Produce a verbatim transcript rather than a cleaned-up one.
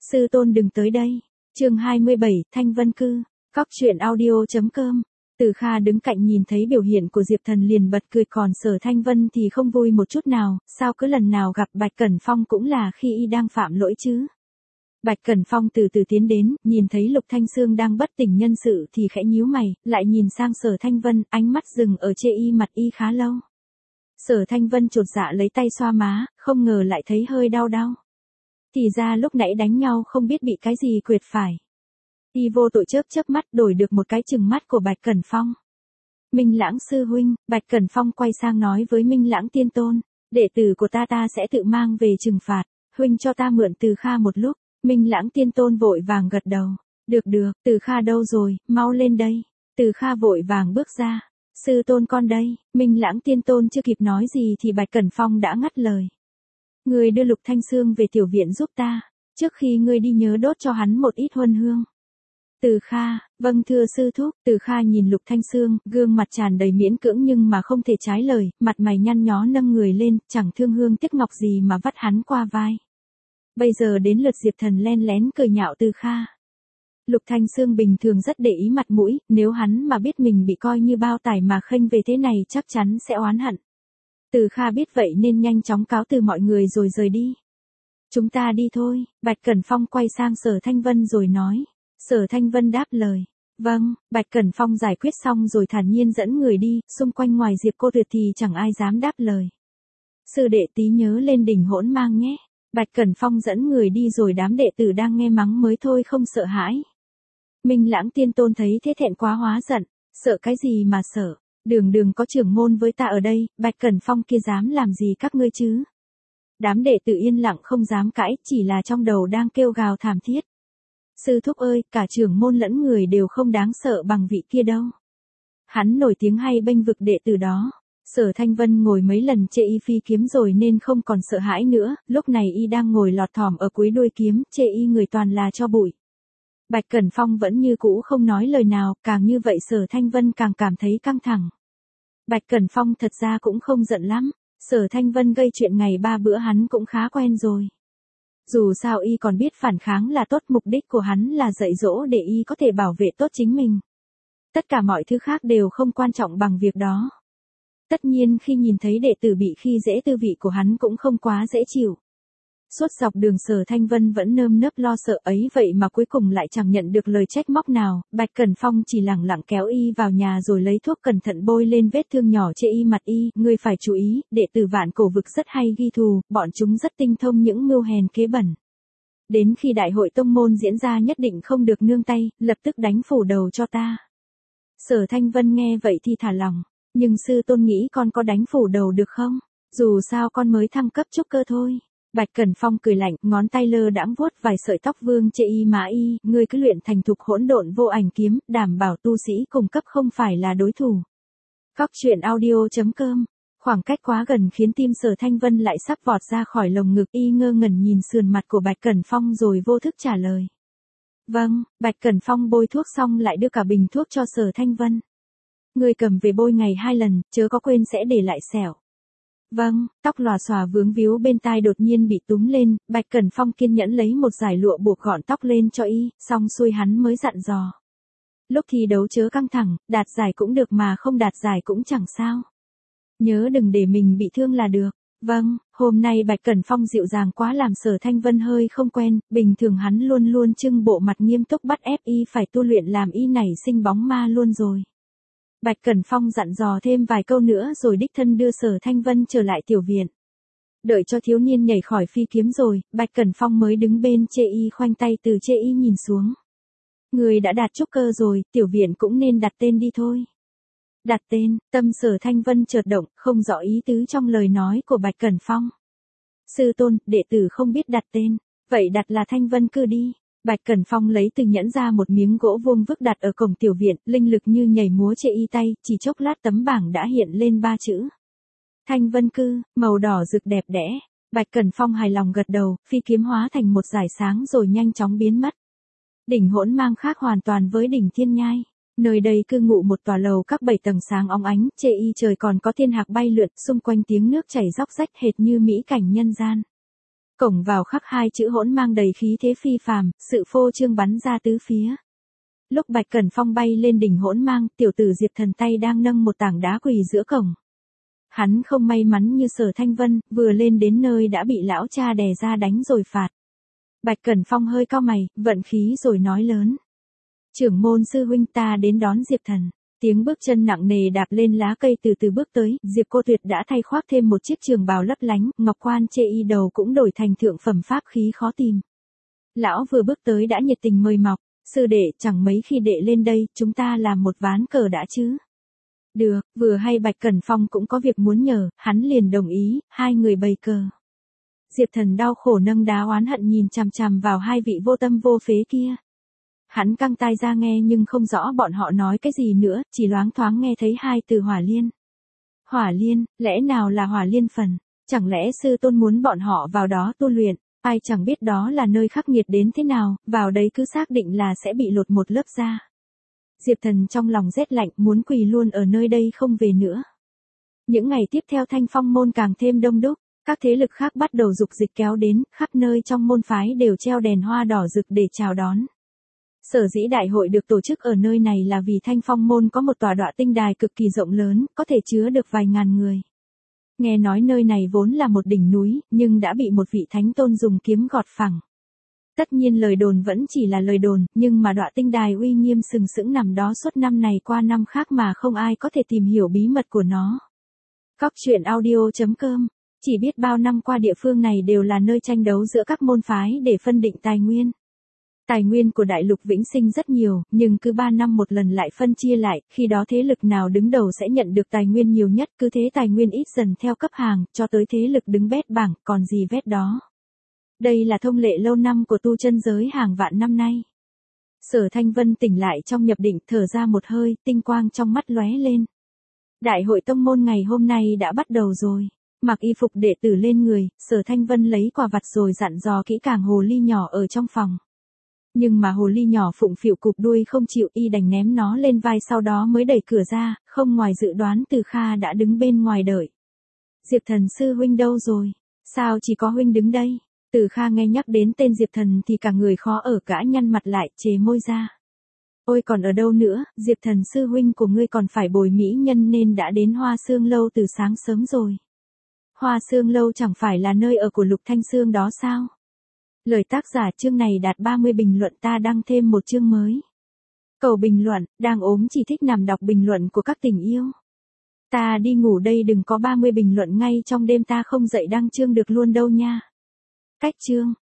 Sư tôn đừng tới đây. Chương hai mươi bảy, Thanh Vân Cư. Cóc truyện audio chấm com. Từ Kha đứng cạnh nhìn thấy biểu hiện của Diệp Thần liền bật cười, còn Sở Thanh Vân thì không vui một chút nào, sao cứ lần nào gặp Bạch Cẩn Phong cũng là khi y đang phạm lỗi chứ. Bạch Cẩn Phong từ từ tiến đến, nhìn thấy Lục Thanh Sương đang bất tỉnh nhân sự thì khẽ nhíu mày, lại nhìn sang Sở Thanh Vân, ánh mắt dừng ở chê y mặt y khá lâu. Sở Thanh Vân chột dạ lấy tay xoa má, không ngờ lại thấy hơi đau đau. Thì ra lúc nãy đánh nhau không biết bị cái gì quệt phải. Y vô tội chớp chớp mắt đổi được một cái chừng mắt của Bạch Cẩn Phong. Minh Lãng sư huynh, Bạch Cẩn Phong quay sang nói với Minh Lãng tiên tôn, đệ tử của ta ta sẽ tự mang về trừng phạt, huynh cho ta mượn Từ Kha một lúc. Minh Lãng tiên tôn vội vàng gật đầu, được được, Từ Kha đâu rồi, mau lên đây. Từ Kha vội vàng bước ra, sư tôn con đây. Minh Lãng tiên tôn chưa kịp nói gì thì Bạch Cẩn Phong đã ngắt lời. Ngươi đưa Lục Thanh Sương về tiểu viện giúp ta, trước khi ngươi đi nhớ đốt cho hắn một ít huân hương. Từ Kha, vâng thưa sư thúc. Từ Kha nhìn Lục Thanh Sương, gương mặt tràn đầy miễn cưỡng nhưng mà không thể trái lời, mặt mày nhăn nhó nâng người lên, chẳng thương hương tiếc ngọc gì mà vắt hắn qua vai. Bây giờ đến lượt Diệp Thần len lén cười nhạo Từ Kha. Lục Thanh Sương bình thường rất để ý mặt mũi, nếu hắn mà biết mình bị coi như bao tải mà khênh về thế này chắc chắn sẽ oán hận. Từ Kha biết vậy nên nhanh chóng cáo từ mọi người rồi rời đi. Chúng ta đi thôi. Bạch Cẩn Phong quay sang Sở Thanh Vân rồi nói. Sở Thanh Vân đáp lời. Vâng. Bạch Cẩn Phong giải quyết xong rồi thản nhiên dẫn người đi, xung quanh ngoài Diệp Cô Tuyệt thì chẳng ai dám đáp lời. Sư đệ tí nhớ lên đỉnh hỗn mang nhé. Bạch Cẩn Phong dẫn người đi rồi đám đệ tử đang nghe mắng mới thôi không sợ hãi. Minh Lãng tiên tôn thấy thế thẹn quá hóa giận, sợ cái gì mà sợ, đường đường có trưởng môn với ta ở đây, Bạch Cẩn Phong kia dám làm gì các ngươi chứ. Đám đệ tử yên lặng không dám cãi, chỉ là trong đầu đang kêu gào thảm thiết. Sư thúc ơi, cả trưởng môn lẫn người đều không đáng sợ bằng vị kia đâu. Hắn nổi tiếng hay bênh vực đệ tử đó. Sở Thanh Vân ngồi mấy lần chê y phi kiếm rồi nên không còn sợ hãi nữa, lúc này y đang ngồi lọt thỏm ở cuối đuôi kiếm, chê y người toàn là cho bụi. Bạch Cẩn Phong vẫn như cũ không nói lời nào, càng như vậy Sở Thanh Vân càng cảm thấy căng thẳng. Bạch Cẩn Phong thật ra cũng không giận lắm, Sở Thanh Vân gây chuyện ngày ba bữa hắn cũng khá quen rồi. Dù sao y còn biết phản kháng là tốt, mục đích của hắn là dạy dỗ để y có thể bảo vệ tốt chính mình. Tất cả mọi thứ khác đều không quan trọng bằng việc đó. Tất nhiên khi nhìn thấy đệ tử bị khi dễ tư vị của hắn cũng không quá dễ chịu. Suốt dọc đường Sở Thanh Vân vẫn nơm nớp lo sợ ấy vậy mà cuối cùng lại chẳng nhận được lời trách móc nào, Bạch Cẩn Phong chỉ lẳng lặng kéo y vào nhà rồi lấy thuốc cẩn thận bôi lên vết thương nhỏ chê y mặt y, ngươi phải chú ý, đệ tử Vạn Cổ Vực rất hay ghi thù, bọn chúng rất tinh thông những mưu hèn kế bẩn. Đến khi đại hội tông môn diễn ra nhất định không được nương tay, lập tức đánh phủ đầu cho ta. Sở Thanh Vân nghe vậy thì thả lòng. Nhưng sư tôn nghĩ con có đánh phủ đầu được không? Dù sao con mới thăng cấp trúc cơ thôi. Bạch Cẩn Phong cười lạnh, ngón tay lơ đãng vuốt vài sợi tóc vương chê y má y, ngươi cứ luyện thành thục hỗn độn vô ảnh kiếm, đảm bảo tu sĩ cùng cấp không phải là đối thủ. Cóc truyện audio chấm com. Khoảng cách quá gần khiến tim Sở Thanh Vân lại sắp vọt ra khỏi lồng ngực, y ngơ ngẩn nhìn sườn mặt của Bạch Cẩn Phong rồi vô thức trả lời. Vâng. Bạch Cẩn Phong bôi thuốc xong lại đưa cả bình thuốc cho Sở Thanh Vân. Ngươi cầm về bôi ngày hai lần, chớ có quên sẽ để lại sẹo. Vâng. Tóc lòa xòa vướng víu bên tai đột nhiên bị túm lên, Bạch Cẩn Phong kiên nhẫn lấy một dải lụa buộc gọn tóc lên cho y, xong xuôi hắn mới dặn dò. Lúc thi đấu chớ căng thẳng, đạt giải cũng được mà không đạt giải cũng chẳng sao. Nhớ đừng để mình bị thương là được. Vâng. Hôm nay Bạch Cẩn Phong dịu dàng quá làm Sở Thanh Vân hơi không quen, bình thường hắn luôn luôn trưng bộ mặt nghiêm túc bắt ép y phải tu luyện làm y nảy sinh bóng ma luôn rồi. Bạch Cẩn Phong dặn dò thêm vài câu nữa rồi đích thân đưa Sở Thanh Vân trở lại tiểu viện. Đợi cho thiếu niên nhảy khỏi phi kiếm rồi, Bạch Cẩn Phong mới đứng bên chê y khoanh tay từ chê y nhìn xuống. Người đã đạt trúc cơ rồi, tiểu viện cũng nên đặt tên đi thôi. Đặt tên, tâm Sở Thanh Vân chợt động, không rõ ý tứ trong lời nói của Bạch Cẩn Phong. Sư tôn, đệ tử không biết đặt tên, vậy đặt là Thanh Vân Cư đi. Bạch Cẩn Phong lấy từ nhẫn ra một miếng gỗ vuông vức đặt ở cổng tiểu viện, linh lực như nhảy múa chê y tay, chỉ chốc lát tấm bảng đã hiện lên ba chữ. Thanh Vân Cư, màu đỏ rực đẹp đẽ. Bạch Cẩn Phong hài lòng gật đầu, phi kiếm hóa thành một dải sáng rồi nhanh chóng biến mất. Đỉnh hỗn mang khác hoàn toàn với đỉnh Thiên Nhai. Nơi đây cư ngụ một tòa lầu các bảy tầng sáng óng ánh, chê y trời còn có thiên hạc bay lượn, xung quanh tiếng nước chảy róc rách hệt như mỹ cảnh nhân gian. Cổng vào khắc hai chữ hỗn mang đầy khí thế phi phàm, sự phô trương bắn ra tứ phía. Lúc Bạch Cẩn Phong bay lên đỉnh hỗn mang, tiểu tử Diệp Thần tay đang nâng một tảng đá quỳ giữa cổng. Hắn không may mắn như Sở Thanh Vân, vừa lên đến nơi đã bị lão cha đè ra đánh rồi phạt. Bạch Cẩn Phong hơi cau mày, vận khí rồi nói lớn. Trưởng môn sư huynh, ta đến đón Diệp Thần. Tiếng bước chân nặng nề đạp lên lá cây từ từ bước tới, Diệp Cô Tuyệt đã thay khoác thêm một chiếc trường bào lấp lánh, ngọc quan chê y đầu cũng đổi thành thượng phẩm pháp khí khó tìm. Lão vừa bước tới đã nhiệt tình mời mọc, sư đệ, chẳng mấy khi đệ lên đây, chúng ta làm một ván cờ đã chứ. Được, vừa hay Bạch Cẩn Phong cũng có việc muốn nhờ, hắn liền đồng ý, hai người bày cờ. Diệp Thần đau khổ nâng đá oán hận nhìn chằm chằm vào hai vị vô tâm vô phế kia. Hắn căng tai ra nghe nhưng không rõ bọn họ nói cái gì nữa, chỉ loáng thoáng nghe thấy hai từ hỏa liên. Hỏa liên, lẽ nào là hỏa liên phần? Chẳng lẽ sư tôn muốn bọn họ vào đó tu luyện? Ai chẳng biết đó là nơi khắc nghiệt đến thế nào, vào đấy cứ xác định là sẽ bị lột một lớp da. Diệp Thần trong lòng rét lạnh, muốn quỳ luôn ở nơi đây không về nữa. Những ngày tiếp theo Thanh Phong môn càng thêm đông đúc, các thế lực khác bắt đầu dục dịch kéo đến, khắp nơi trong môn phái đều treo đèn hoa đỏ rực để chào đón. Sở dĩ đại hội được tổ chức ở nơi này là vì Thanh Phong môn có một tòa đọa tinh đài cực kỳ rộng lớn, có thể chứa được vài ngàn người. Nghe nói nơi này vốn là một đỉnh núi, nhưng đã bị một vị thánh tôn dùng kiếm gọt phẳng. Tất nhiên lời đồn vẫn chỉ là lời đồn, nhưng mà đọa tinh đài uy nghiêm sừng sững nằm đó suốt năm này qua năm khác mà không ai có thể tìm hiểu bí mật của nó. Cóc truyện audio chấm com, chỉ biết bao năm qua địa phương này đều là nơi tranh đấu giữa các môn phái để phân định tài nguyên. Tài nguyên của đại lục Vĩnh Sinh rất nhiều, nhưng cứ ba năm một lần lại phân chia lại, khi đó thế lực nào đứng đầu sẽ nhận được tài nguyên nhiều nhất, cứ thế tài nguyên ít dần theo cấp hàng, cho tới thế lực đứng bét bảng, còn gì vét đó. Đây là thông lệ lâu năm của tu chân giới hàng vạn năm nay. Sở Thanh Vân tỉnh lại trong nhập định, thở ra một hơi, tinh quang trong mắt lóe lên. Đại hội tông môn ngày hôm nay đã bắt đầu rồi. Mặc y phục đệ tử lên người, Sở Thanh Vân lấy quả vặt rồi dặn dò kỹ càng hồ ly nhỏ ở trong phòng. Nhưng mà hồ ly nhỏ phụng phịu cụp đuôi không chịu, y đành ném nó lên vai, sau đó mới đẩy cửa ra, không ngoài dự đoán Từ Kha đã đứng bên ngoài đợi. Diệp Thần sư huynh đâu rồi? Sao chỉ có huynh đứng đây? Từ Kha nghe nhắc đến tên Diệp Thần thì cả người khó ở, cả nhăn mặt lại, chề môi ra. Ôi còn ở đâu nữa, Diệp Thần sư huynh của ngươi còn phải bồi mỹ nhân nên đã đến Hoa Sương Lâu từ sáng sớm rồi. Hoa Sương Lâu chẳng phải là nơi ở của Lục Thanh Sương đó sao? Lời tác giả chương này đạt ba mươi bình luận, ta đăng thêm một chương mới. Cầu bình luận, đang ốm chỉ thích nằm đọc bình luận của các tình yêu. Ta đi ngủ đây, đừng có ba mươi bình luận ngay trong đêm ta không dậy đăng chương được luôn đâu nha. Cách chương